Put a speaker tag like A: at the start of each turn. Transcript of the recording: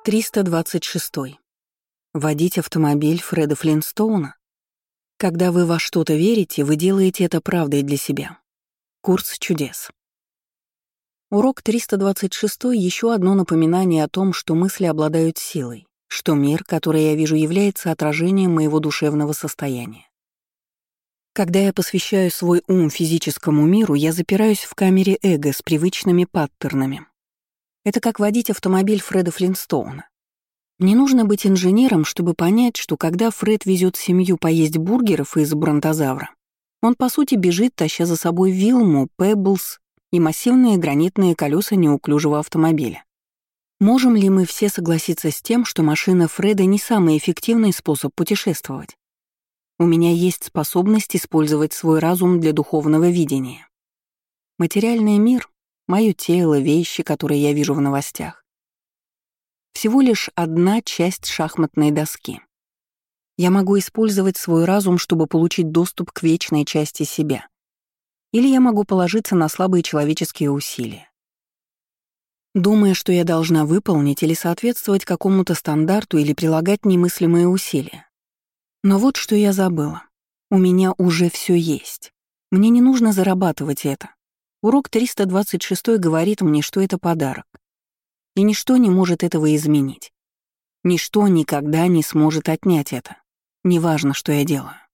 A: 326. Водить автомобиль Фреда Флинстоуна? Когда вы во что-то верите, вы делаете это правдой для себя. Курс чудес. Урок 326 — еще одно напоминание о том, что мысли обладают силой, что мир, который я вижу, является отражением моего душевного состояния. Когда я посвящаю свой ум физическому миру, я запираюсь в камере эго с привычными паттернами. Это как водить автомобиль Фреда Флинстоуна. Не нужно быть инженером, чтобы понять, что когда Фред везет семью поесть бургеров из бронтозавра, он, по сути, бежит, таща за собой вилму, пеблс и массивные гранитные колеса неуклюжего автомобиля. Можем ли мы все согласиться с тем, что машина Фреда не самый эффективный способ путешествовать? У меня есть способность использовать свой разум для духовного видения. Материальный мир, мое тело, вещи, которые я вижу в новостях, всего лишь одна часть шахматной доски. Я могу использовать свой разум, чтобы получить доступ к вечной части себя. Или я могу положиться на слабые человеческие усилия, думая, что я должна выполнить или соответствовать какому-то стандарту или прилагать немыслимые усилия. Но вот что я забыла. У меня уже все есть. Мне не нужно зарабатывать это. Урок 326 говорит мне, что это подарок. И ничто не может этого изменить. Ничто никогда не сможет отнять это. Неважно, что я делаю.